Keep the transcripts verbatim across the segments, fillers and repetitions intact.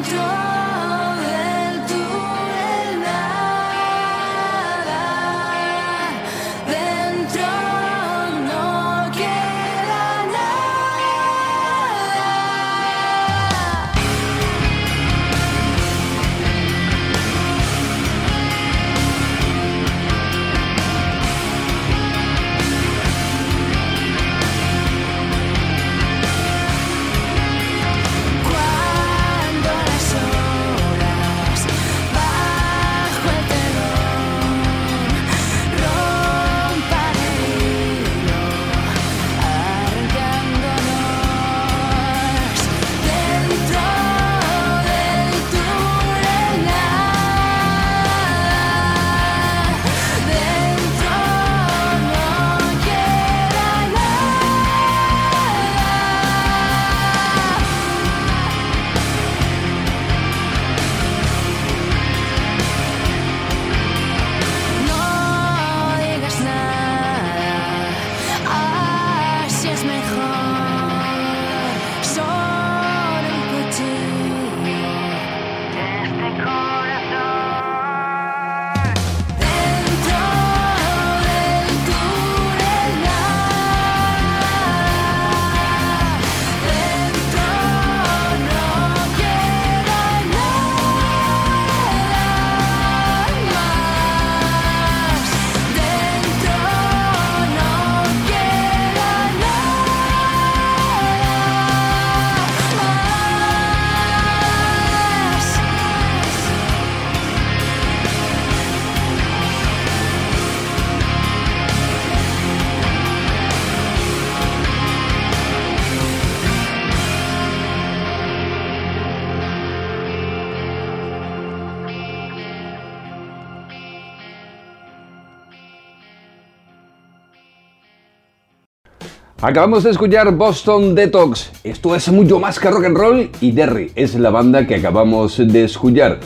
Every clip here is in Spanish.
Acabamos de escuchar Boston Detox. Esto es mucho más que rock and roll y Derry es la banda que acabamos de escuchar.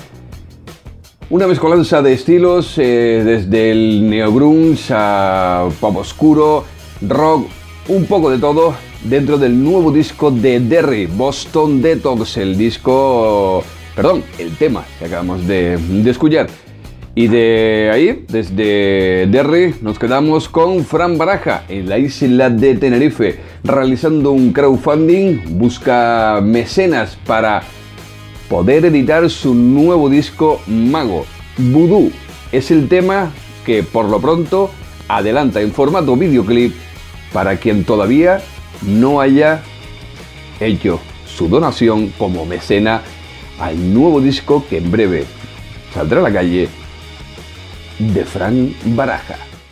Una mezcolanza de estilos, eh, desde el neogrunge a pop oscuro, rock, un poco de todo dentro del nuevo disco de Derry, Boston Detox, el disco, perdón, el tema que acabamos de, de escuchar. Y de ahí, desde Derry, nos quedamos con Fran Baraja en la isla de Tenerife, realizando un crowdfunding, busca mecenas para poder editar su nuevo disco Mago. Voodoo es el tema que por lo pronto adelanta en formato videoclip para quien todavía no haya hecho su donación como mecena al nuevo disco que en breve saldrá a la calle de Fran Baraja.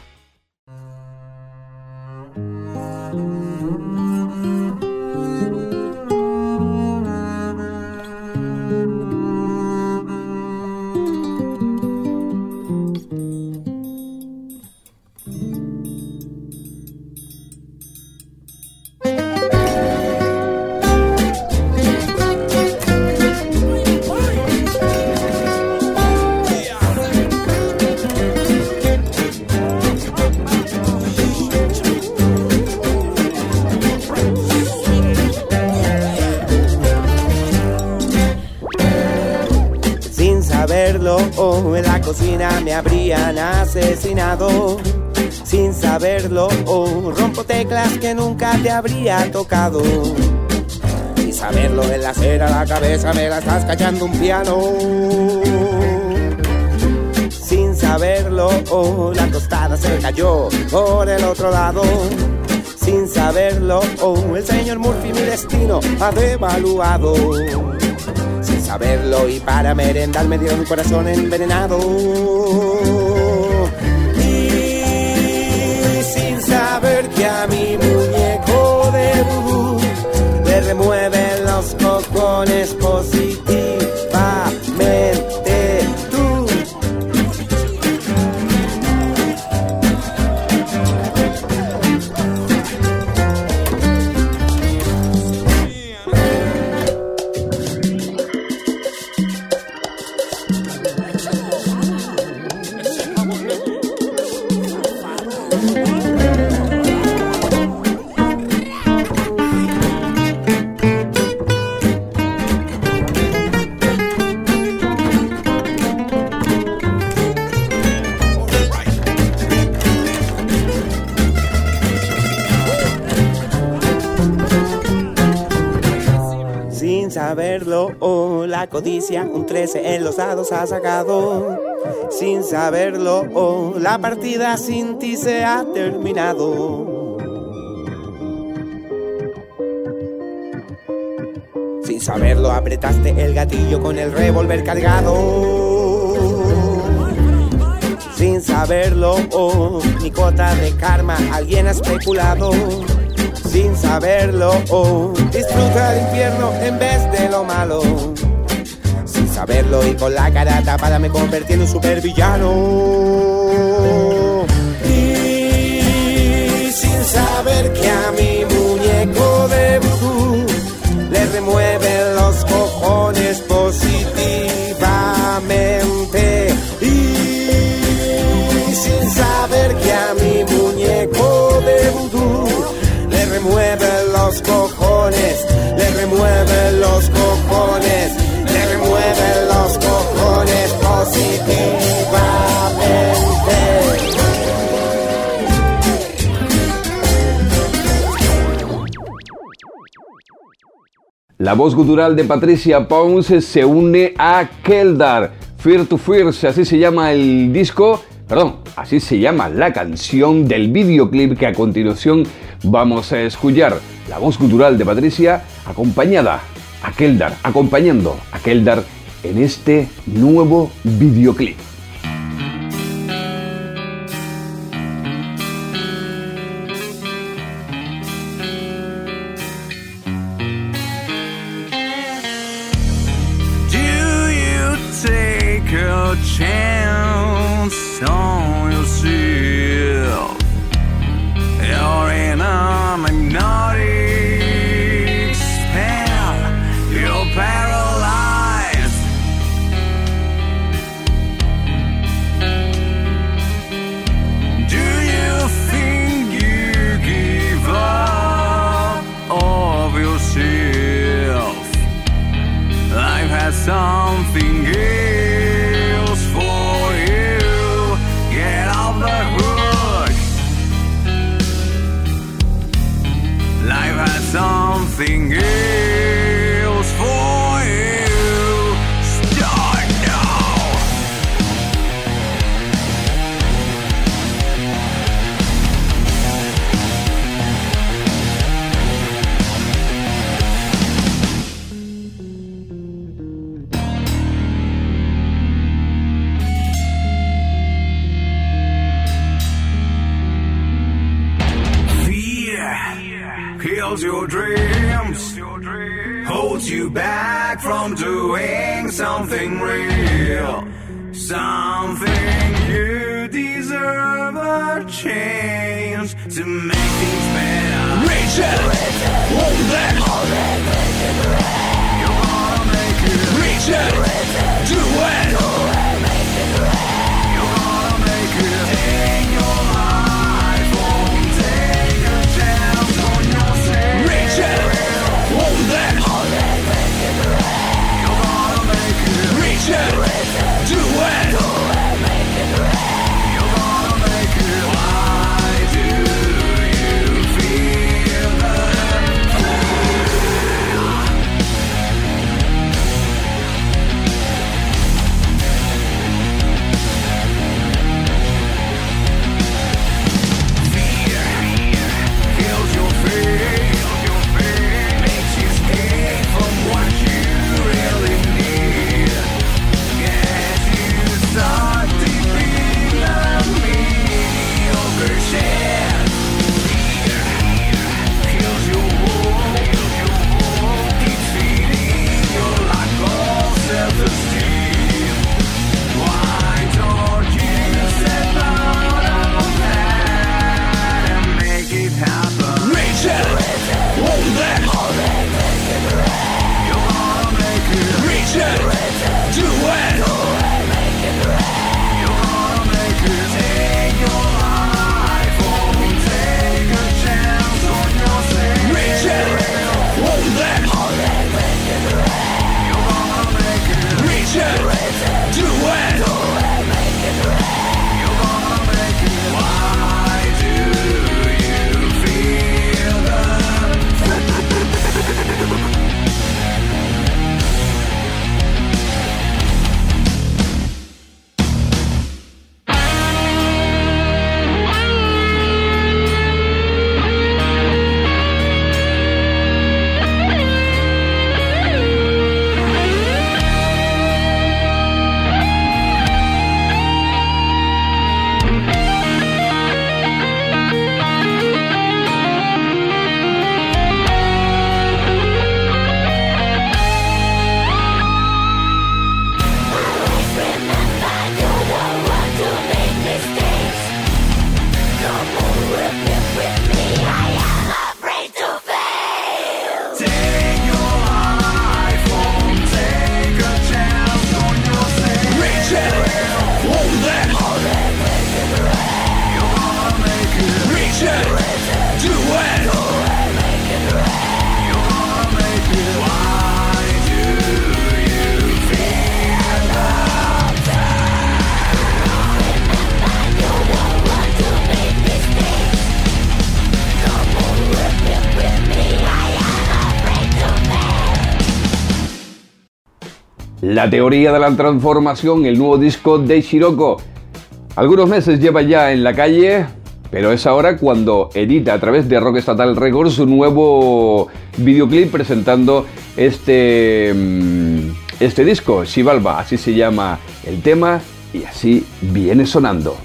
Oh, en la cocina me habrían asesinado. Sin saberlo, oh, rompo teclas que nunca te habría tocado. Sin saberlo, en la acera la cabeza me la estás cachando un piano. Sin saberlo, oh, la tostada se cayó por el otro lado. Sin saberlo, oh, el señor Murphy mi destino ha devaluado. Saberlo y para merendar me dieron un corazón envenenado. Y sin saber que a mi muñeco de vudú le remueven los cojones positivamente tú. saberlo, oh, la codicia un trece en los dados ha sacado. Sin saberlo, oh, la partida sin ti se ha terminado. Sin saberlo apretaste el gatillo con el revólver cargado. Sin saberlo, oh, mi cuota de karma alguien ha especulado. Sin saberlo, oh, disfruta el infierno en vez de lo malo. Sin saberlo y con la cara tapada me convertí en un supervillano. Y sin saber que a mi muñeco de vudú le remueve los cojones positivamente. Y sin saber que a mi muñeco de vudú le remueve los cojones, le remueve los cojones, le remueve los cojones positivamente. La voz gutural de Patricia Pons se une a Keldar. Fear to Fears, así se llama el disco, perdón, así se llama la canción del videoclip que a continuación vamos a escuchar. La voz gutural de Patricia acompañada a Keldar, acompañando a Keldar en este nuevo videoclip. Chance on yourself. You're in a magnetic spell. You're paralyzed. Do you think you give up of yourself? Life has something else. Something else for you. Start now. Fear kills your dreams, holds you back from doing something real, something you deserve a change to make things better. Reach it, hold it, you're gonna make it. Reach it, do it, you're gonna make it. Take your life home, take a chance on yourself. Reach it, hold it, you're gonna make it. Reach it, do it, you're gonna make it. Why do you feel the La teoría de la transformación, el nuevo disco de Shiroko. Algunos meses lleva ya en la calle, pero es ahora cuando edita a través de Rockstatal Records su nuevo videoclip presentando este, este disco, Xibalba, así se llama el tema y así viene sonando.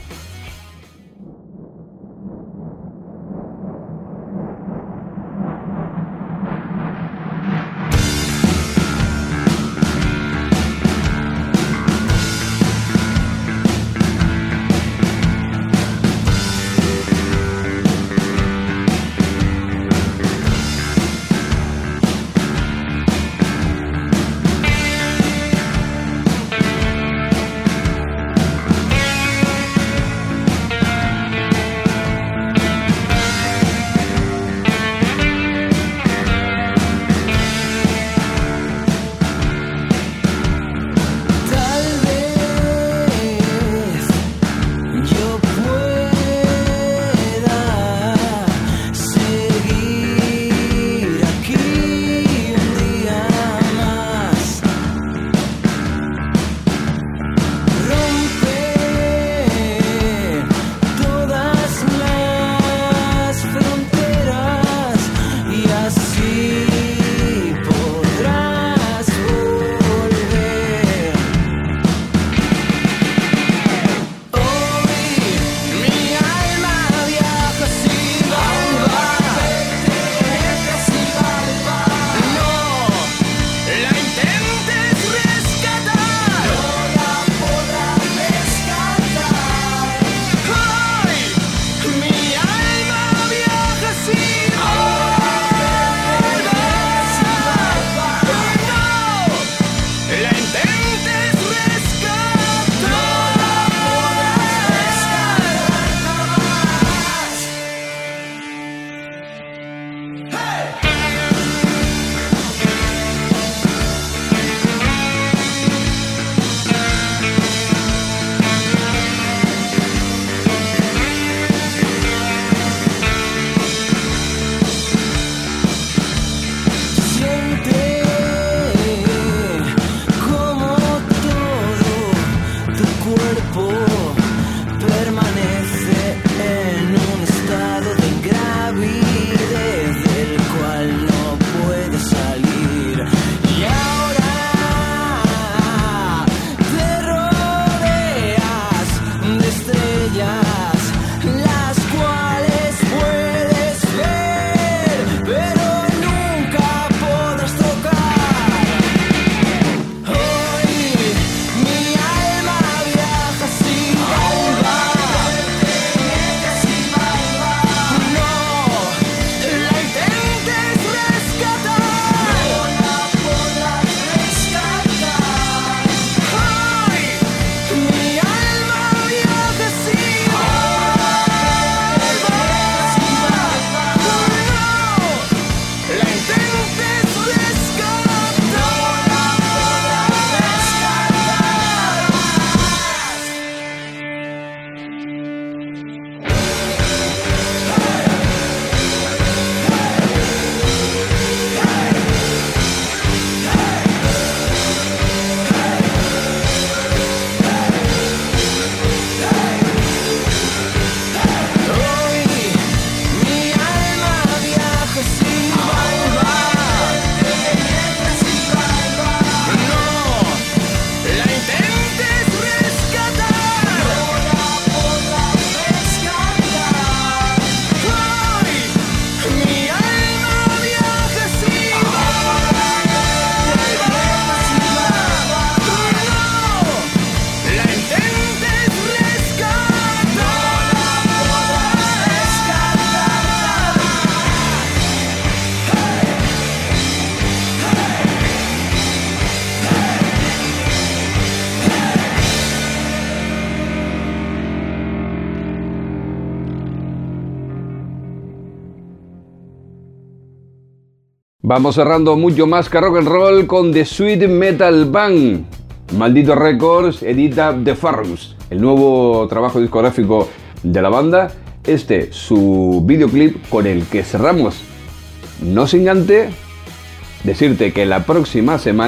Vamos cerrando mucho más que rock and roll con The Sweet Metal Band. Maldito Records edita The Pharaohs, el nuevo trabajo discográfico de la banda. Este, su videoclip con el que cerramos. No sin antes decirte que la próxima semana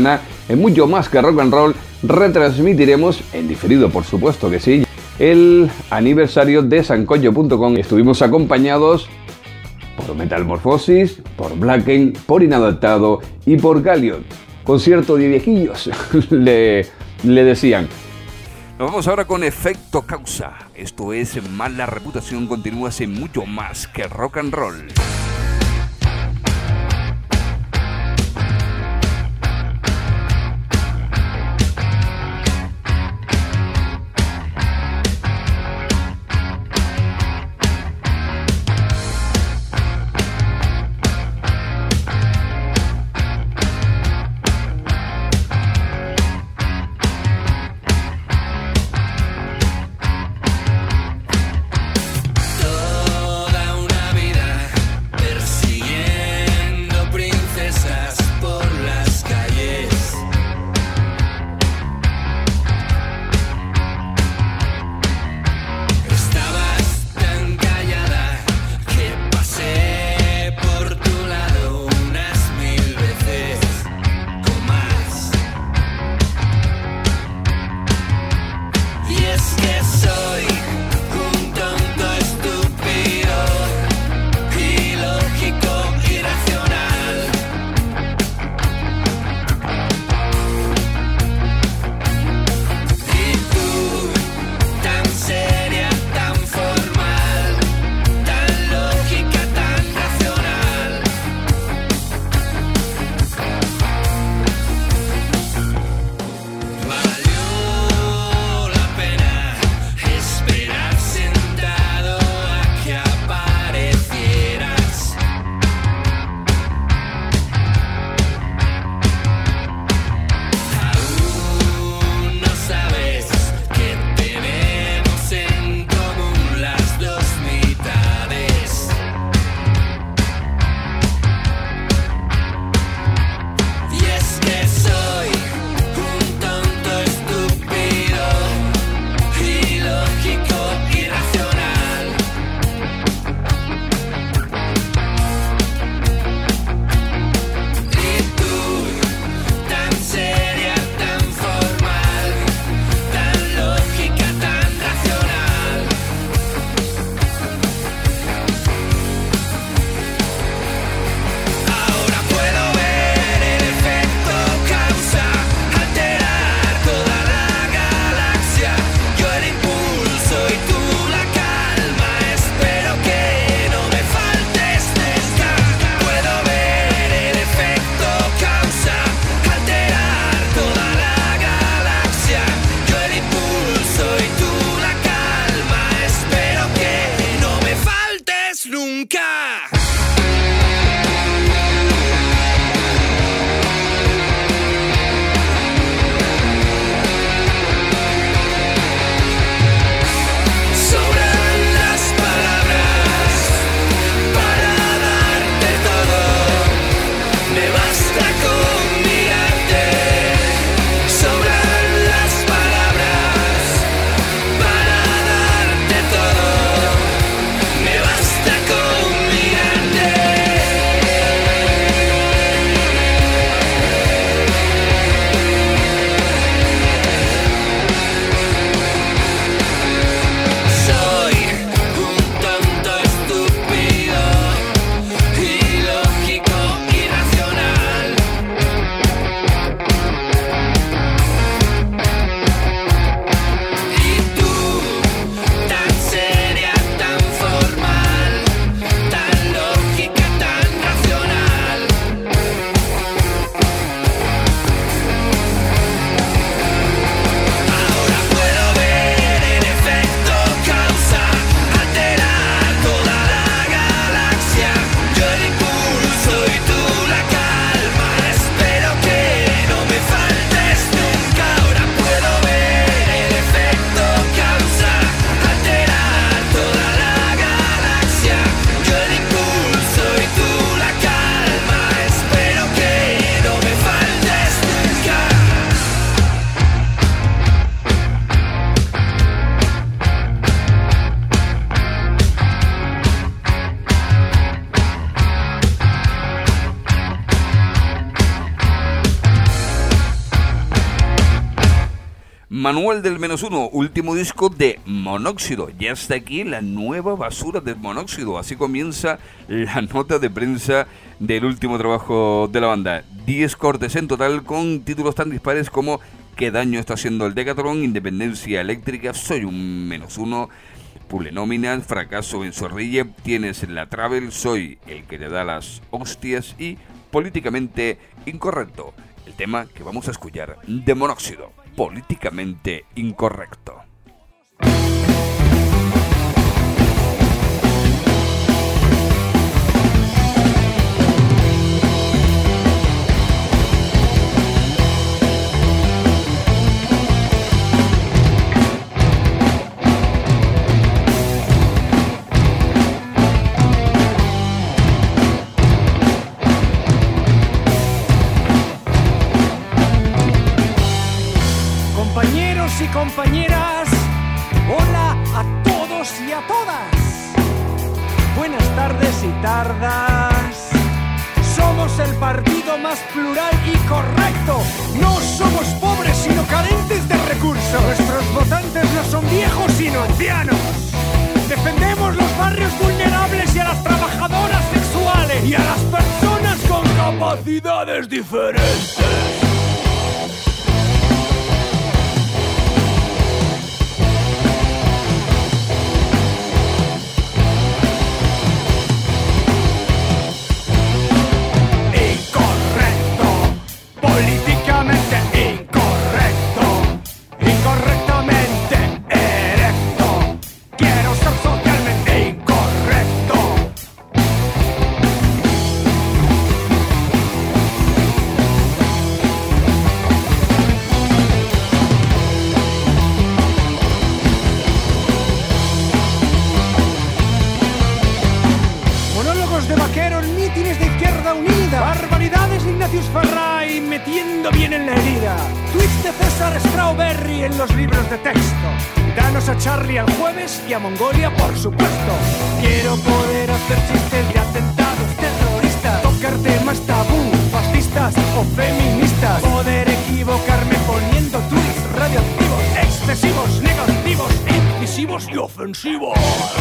en Mucho Más Que Rock and Roll retransmitiremos, en diferido por supuesto que sí, el aniversario de sancocho punto com. Estuvimos acompañados por Metamorfosis, por Blacken, por Inadaptado y por Galliot. Concierto de viejillos, le, le decían. Nos vamos ahora con Efecto Causa. Esto es Mala Reputación. Continúas en Mucho Más Que Rock and Roll. Toda una vida Manual del menos uno, último disco de Monóxido. Ya está aquí la nueva basura de Monóxido. Así comienza la nota de prensa del último trabajo de la banda. diez cortes en total con títulos tan dispares como ¿Qué daño está haciendo el Decathlon?, Independencia Eléctrica, Soy un menos uno, Pulenómina, Fracaso en Zorrilla, Tienes la Travel, Soy el que te da las hostias y Políticamente Incorrecto. El tema que vamos a escuchar de Monóxido, Políticamente Incorrecto. Y compañeras, hola a todos y a todas. Buenas tardes y tardas. Somos el partido más plural y correcto. No somos pobres sino carentes de recursos. Nuestros votantes no son viejos sino ancianos. Defendemos los barrios vulnerables y a las trabajadoras sexuales y a las personas con capacidades diferentes. Charlie al jueves y a Mongolia, por supuesto. Quiero poder hacer chistes de atentados terroristas, tocar temas tabú, fascistas o feministas, poder equivocarme poniendo tweets radioactivos, excesivos, negativos, incisivos y ofensivos.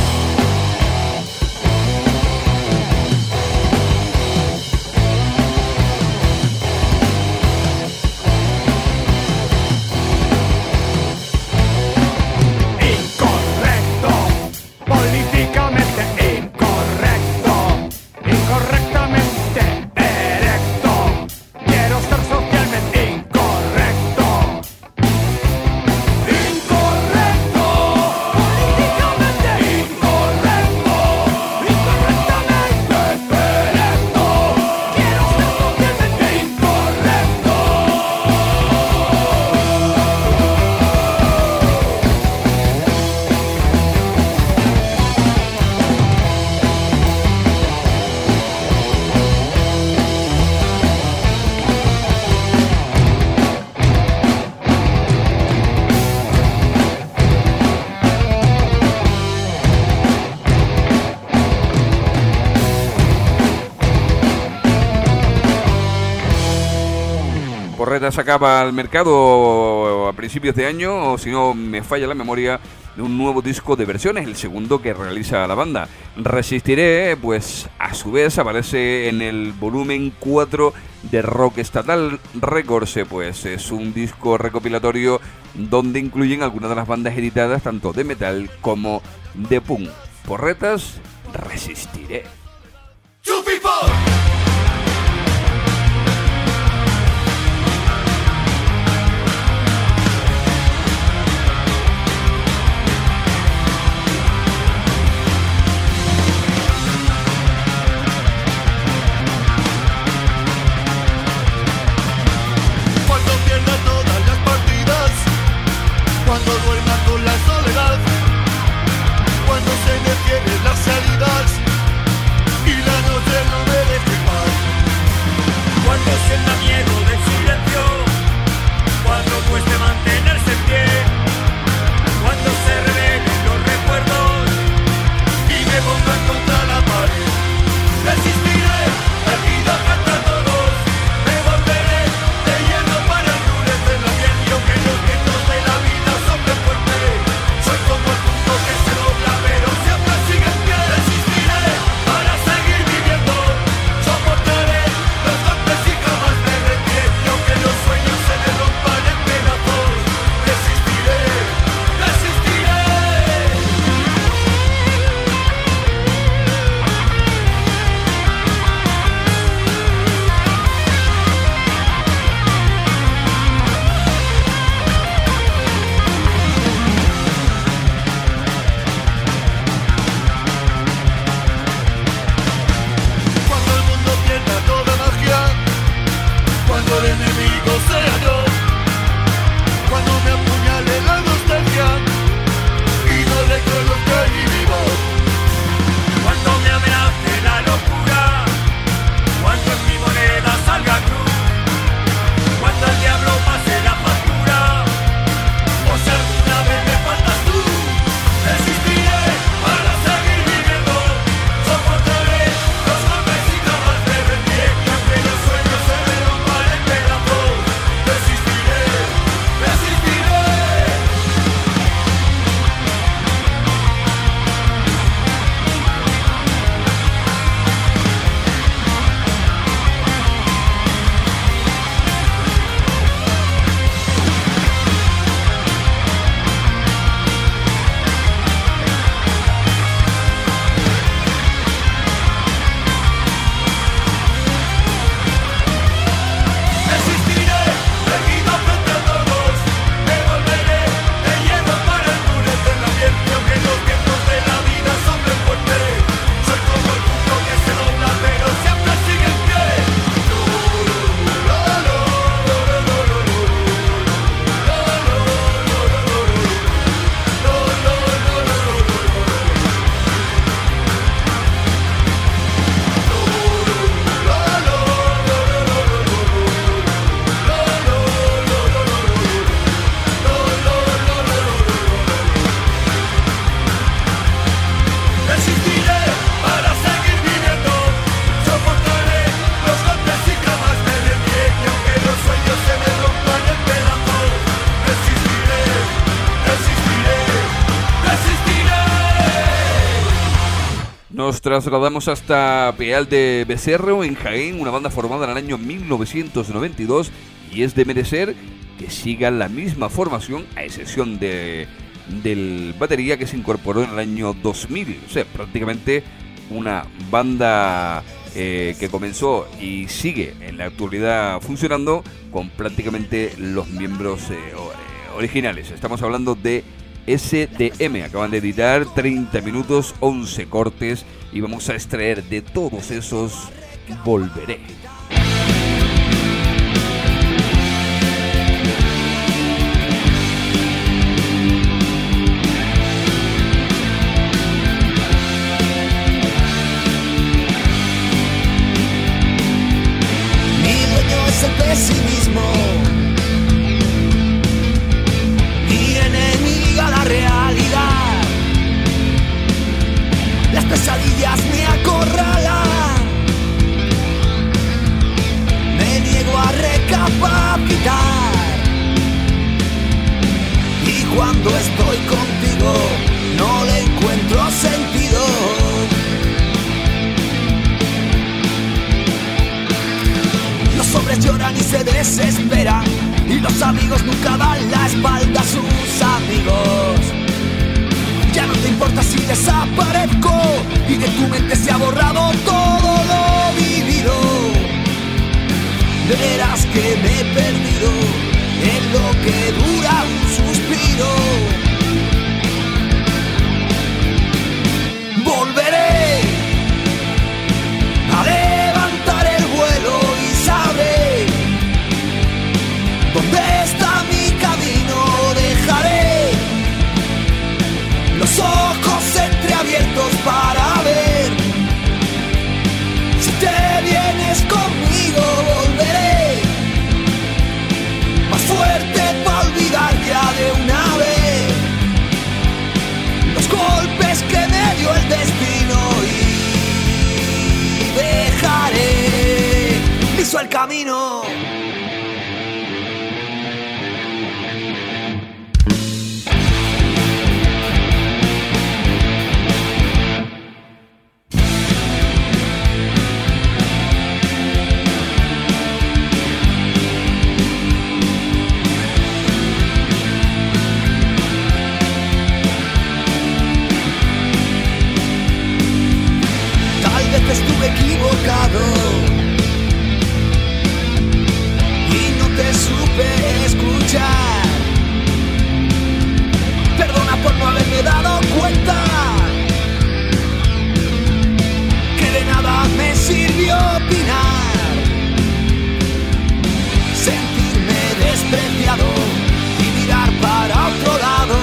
Sacaba al mercado a principios de año, o si no me falla la memoria, de un nuevo disco de versiones, el segundo que realiza la banda. Resistiré, pues a su vez aparece en el volumen cuatro de Rock Estatal Records, pues es un disco recopilatorio donde incluyen algunas de las bandas editadas tanto de metal como de punk. Porretas, Resistiré. Two people. Cuando duerma con la soledad, cuando se me cierren las salidas y la noche no me deje Nos trasladamos hasta Peal de Becerro, en Jaén, una banda formada en el año mil novecientos noventa y dos, y es de merecer que siga la misma formación, a excepción de, del batería que se incorporó en el año dos mil. O sea, prácticamente una banda eh, que comenzó y sigue en la actualidad funcionando con prácticamente los miembros eh, originales. Estamos hablando de S D M, acaban de editar treinta minutos, once cortes, y vamos a extraer de todos esos Volveré. Mi dueño es el pesimismo, mi enemiga la realidad. Las pesadillas me acorralan, me niego a recapacitar. Y cuando estoy contigo no le encuentro sentido. Los hombres lloran y se desesperan, y los amigos nunca dan la espalda a sus amigos. Ya no te importa si desaparezco y de tu mente se ha borrado todo lo vivido. Verás que me he perdido en lo que dura un suspiro. Volveré a levantar el vuelo y sabré dónde está mi camino. Dejaré los ojos entreabiertos para ver si te vienes conmigo. Volveré más fuerte para olvidar ya de una vez los golpes que me dio el destino, y dejaré liso el camino. Estuve equivocado y no te supe escuchar. Perdona por no haberme dado cuenta que de nada me sirvió opinar. Sentirme despreciado y mirar para otro lado.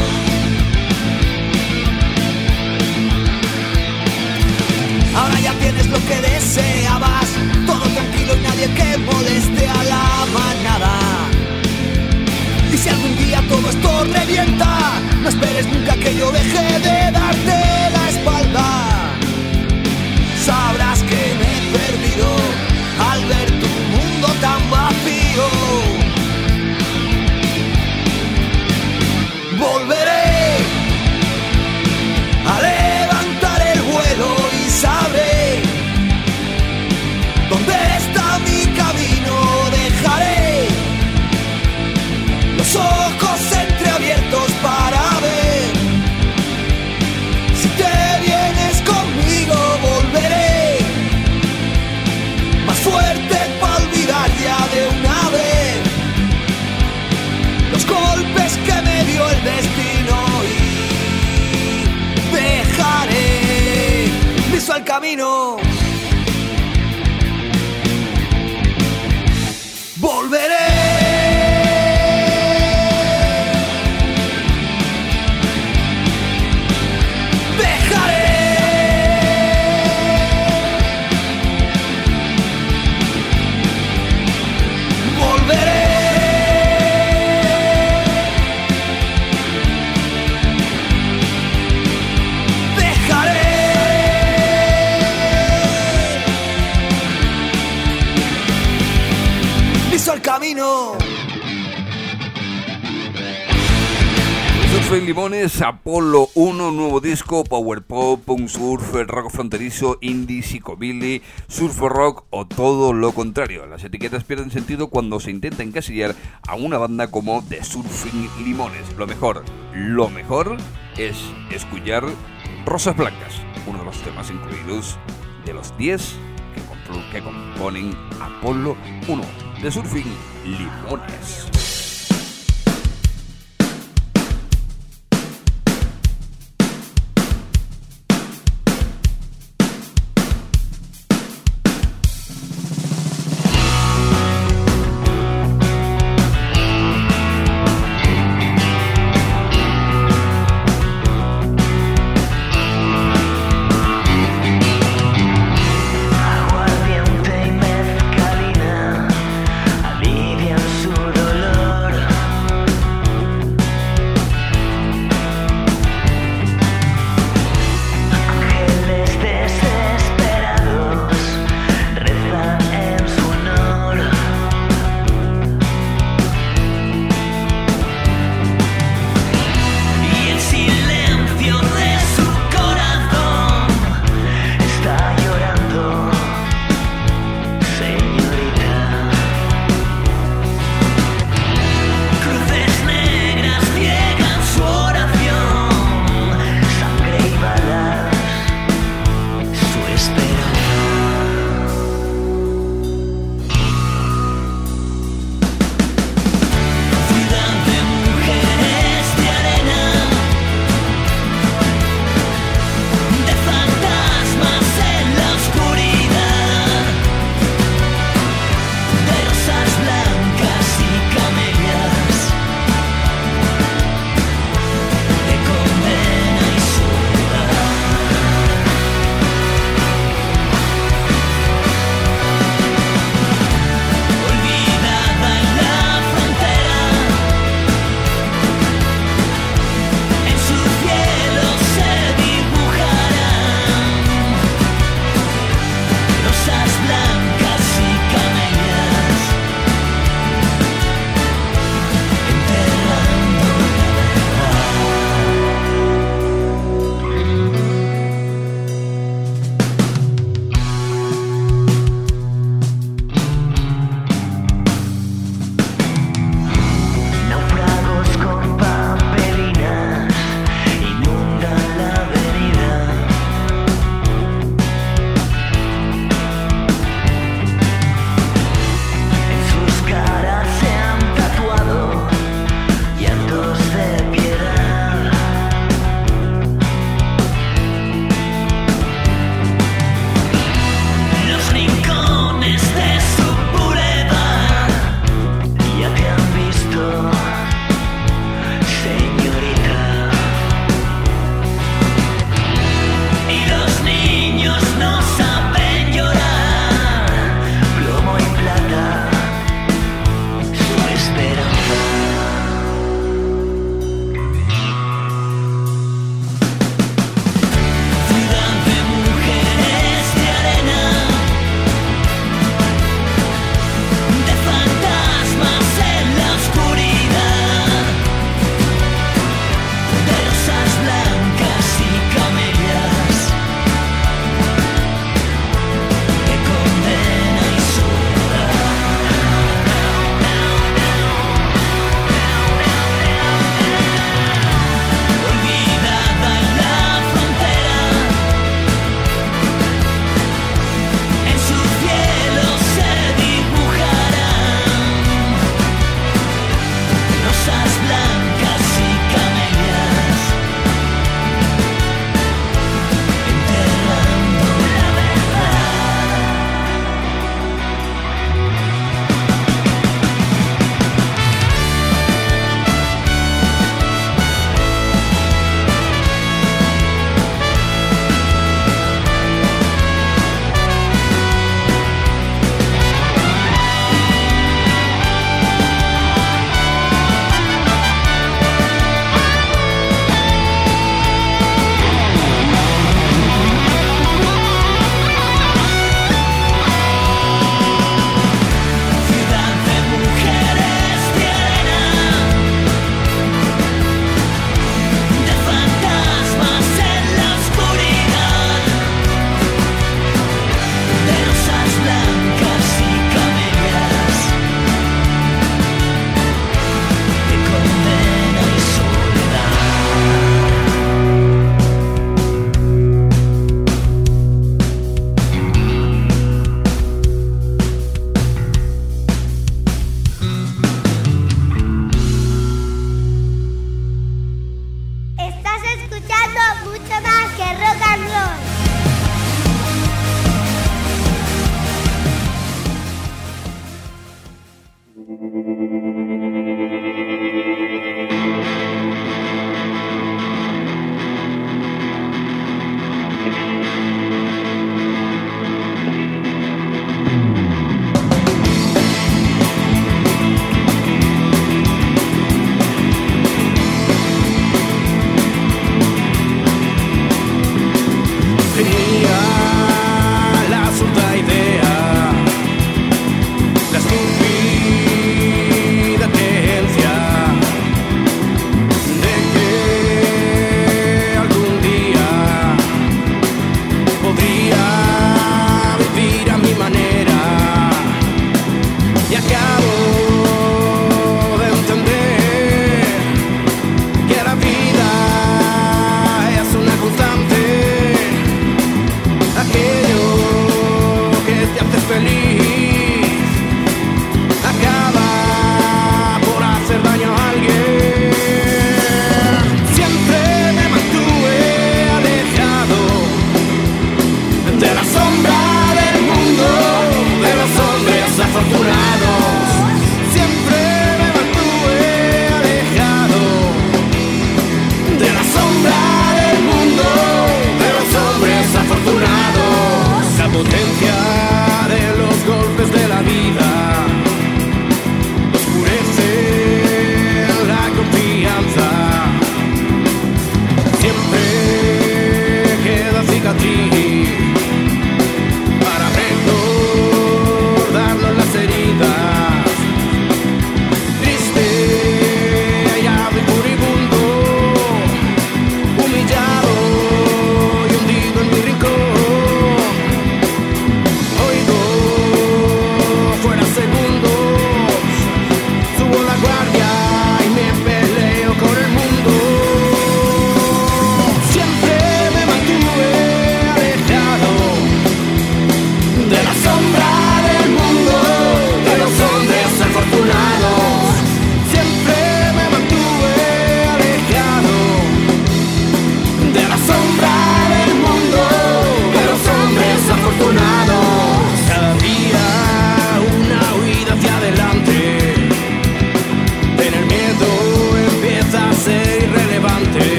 Ahora ya tienes lo que deseabas, todo tranquilo y nadie que moleste a la manada. Y si algún día todo esto revienta, no esperes nunca que yo deje de darte la espalda. Sabrás que me he perdido al ver tu mundo tan vacío. Volveré a levantar el vuelo y sabré dónde está mi camino. Dejaré los ojos entreabiertos para ver si te vienes conmigo. Volveré más fuerte para olvidar ya de una vez los golpes que me dio el destino, y dejaré liso el camino. Volveré. Surf Limones, Apolo uno, nuevo disco, power pop, punk surf, rock fronterizo, indie, psicobilly, surf rock o todo lo contrario. Las etiquetas pierden sentido cuando se intenta encasillar a una banda como The Surfing Limones. Lo mejor, lo mejor es escuchar Rosas Blancas, uno de los temas incluidos de los diez que, compl- que componen Apolo uno, The Surfing Limones. Aguardiente y mezcalina alivian su dolor.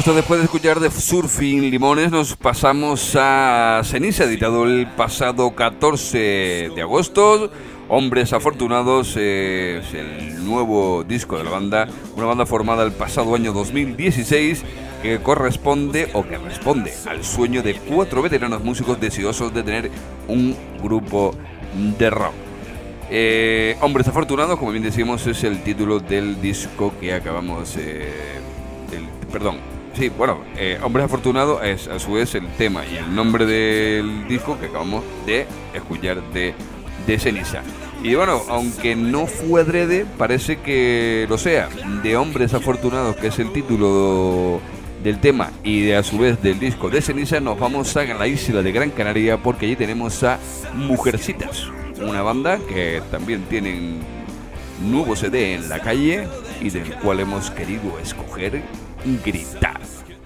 justo después de escuchar de Surfing Limones nos pasamos a Ceniza, editado el pasado catorce de agosto. Hombres Afortunados eh, es el nuevo disco de la banda, una banda formada el pasado año dos mil dieciséis que corresponde o que responde al sueño de cuatro veteranos músicos deseosos de tener un grupo de rock. Eh, Hombres Afortunados, como bien decimos, es el título del disco que acabamos, eh, del, perdón, sí, bueno, eh, Hombres Afortunados es a su vez el tema y el nombre del disco que acabamos de escuchar de de Ceniza. Y bueno, aunque no fue adrede, parece que lo sea. De Hombres Afortunados, que es el título del tema y de a su vez del disco de Ceniza, nos vamos a la isla de Gran Canaria porque allí tenemos a Mujercitas, una banda que también tienen nuevo C D en la calle y del cual hemos querido escoger Gritar.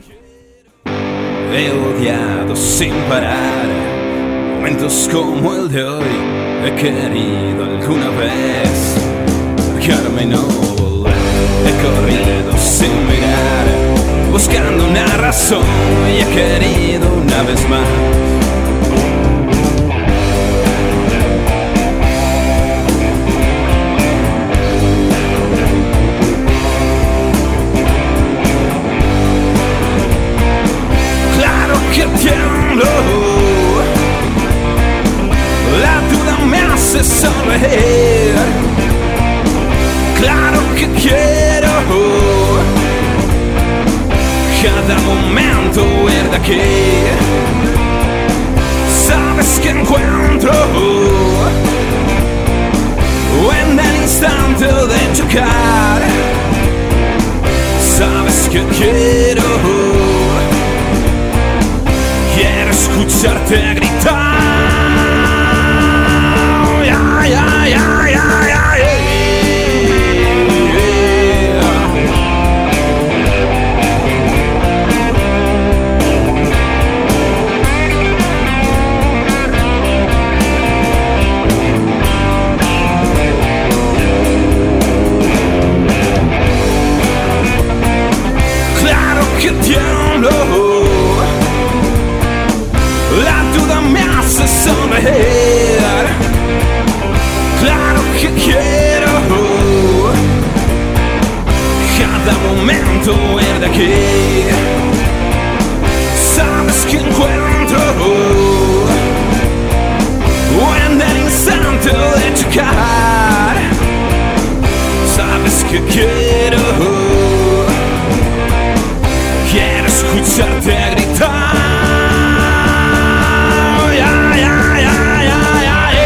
He odiado sin parar momentos como el de hoy. He querido alguna vez marcarme y no volver. He corrido sin mirar, buscando una razón, y he querido una vez más. Claro que tiemblo, la duda me hace sonreír. Claro que quiero cada momento ir de aquí. Sabes que encuentro en el instante de chocar. Sabes que quiero, quiero escucharte gritar. Ay, ay, ay, ay, ay, ay. Claro que tiemblo, la duda me hace sonreír. Claro que quiero cada momento ir de aquí. Sabes que encuentro en el instante de chocar. Sabes que quiero, quiero escucharte gritar. Ay, ay, ay, ay, ay, ay.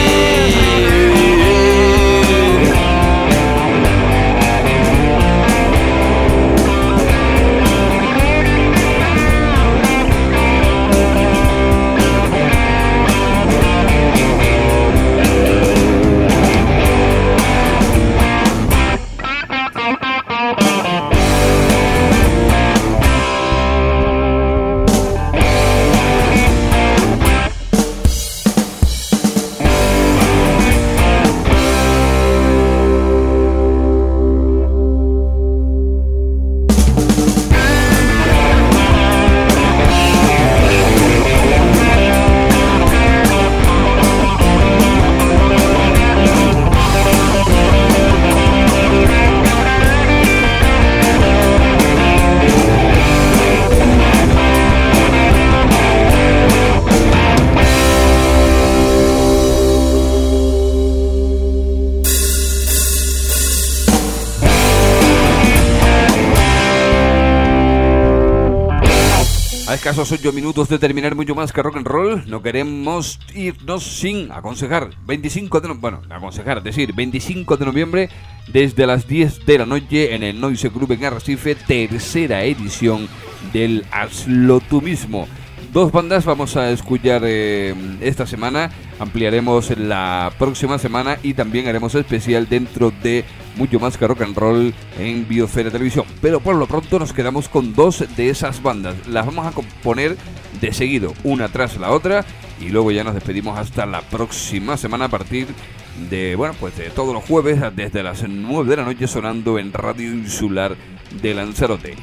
A escasos ocho minutos de terminar Mucho Más que Rock and Roll, no queremos irnos sin aconsejar. veinticinco de no... bueno, aconsejar, decir, veinticinco de noviembre desde las diez de la noche en el Noise Club en Arrecife, tercera edición del Hazlo Tú Mismo. Dos bandas vamos a escuchar eh, esta semana, ampliaremos la próxima semana y también haremos especial dentro de Mucho Más que Rock and Roll en Biosfera Televisión. Pero por lo pronto nos quedamos con dos de esas bandas. Las vamos a poner de seguido, una tras la otra, y luego ya nos despedimos hasta la próxima semana a partir de, bueno, pues de todos los jueves desde las nueve de la noche sonando en Radio Insular de Lanzarote.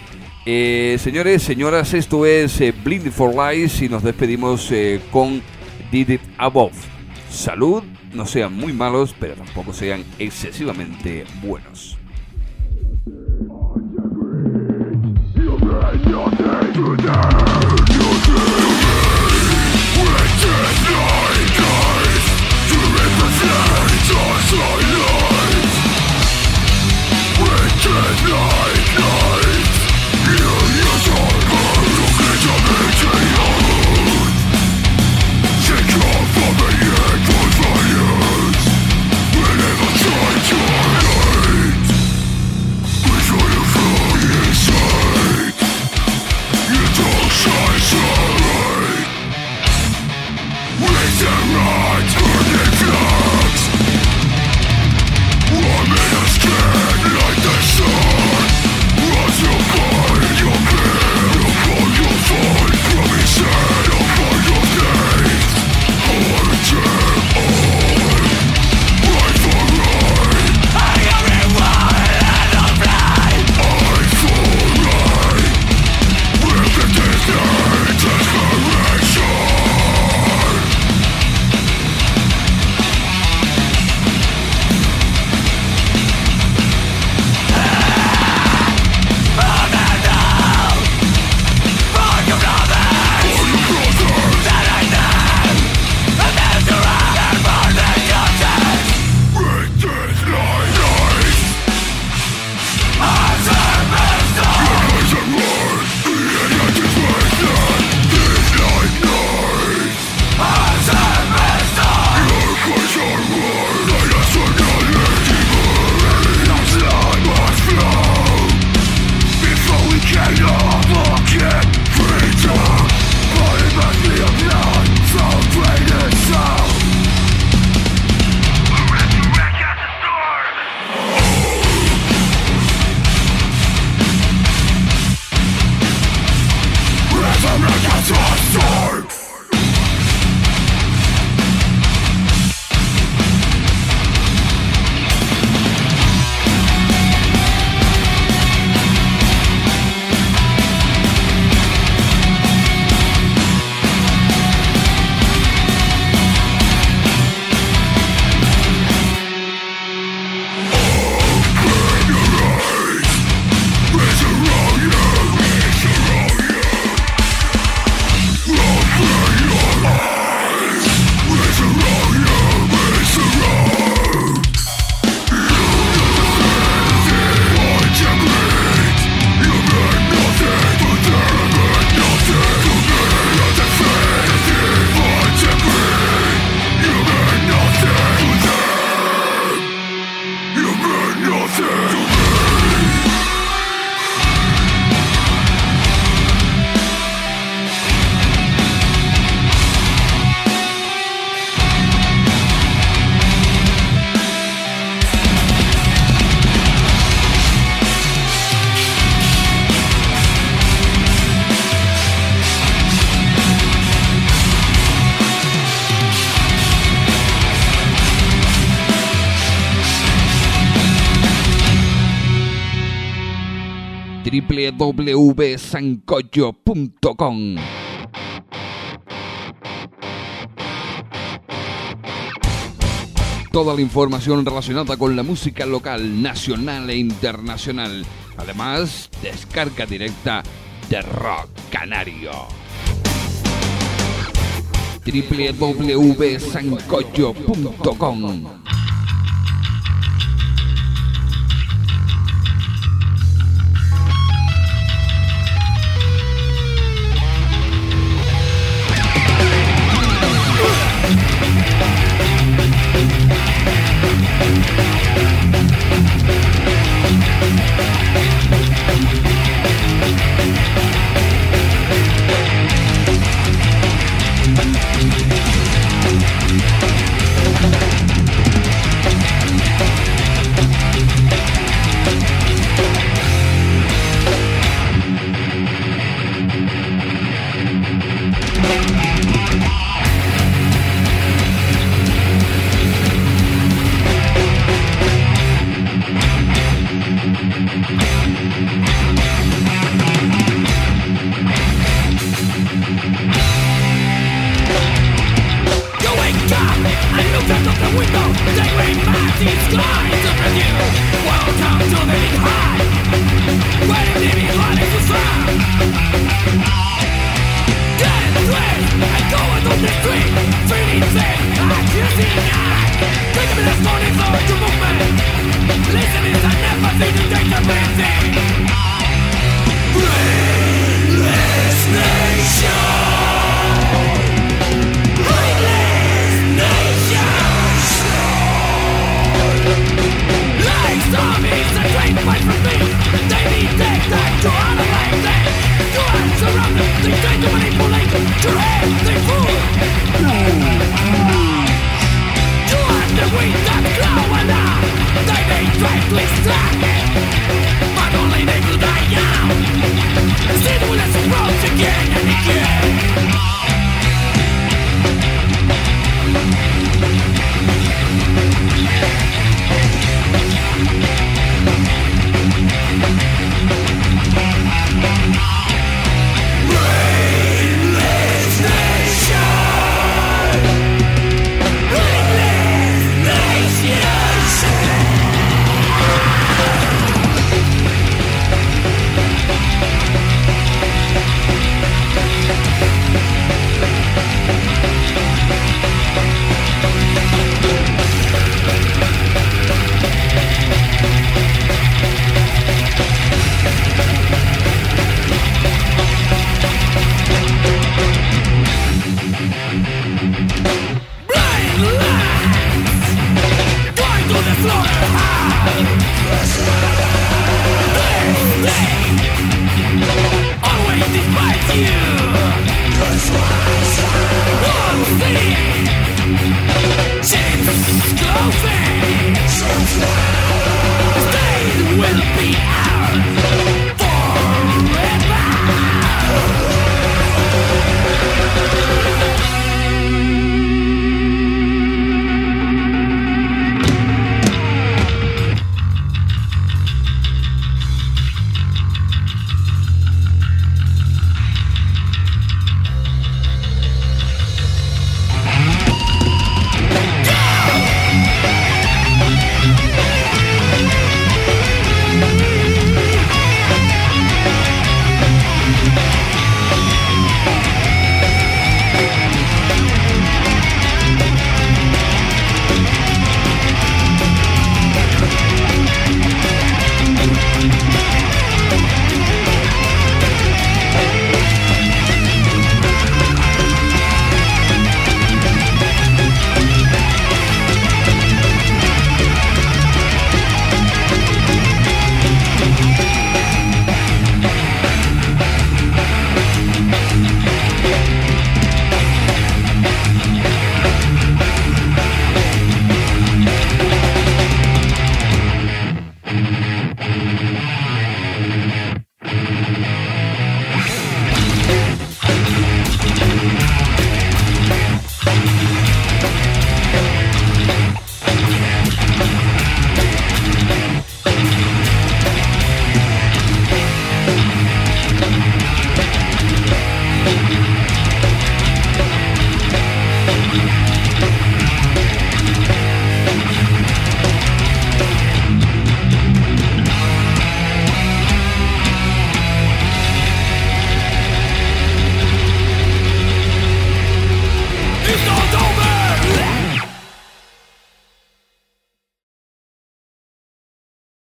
Eh, señores, señoras, esto es eh, Blinded for Lies y nos despedimos eh, con Did It Above. Salud, no sean muy malos, pero tampoco sean excesivamente buenos. doble u doble u doble u punto sancocho punto com. Toda la información relacionada con la música local, nacional e internacional. Además, descarga directa de Rock Canario. doble u doble u doble u punto sancocho punto com.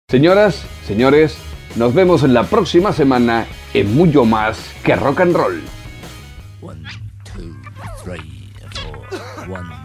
Señoras, señores, nos vemos la próxima semana en Mucho Más que Rock and Roll. One, two, three, four, one.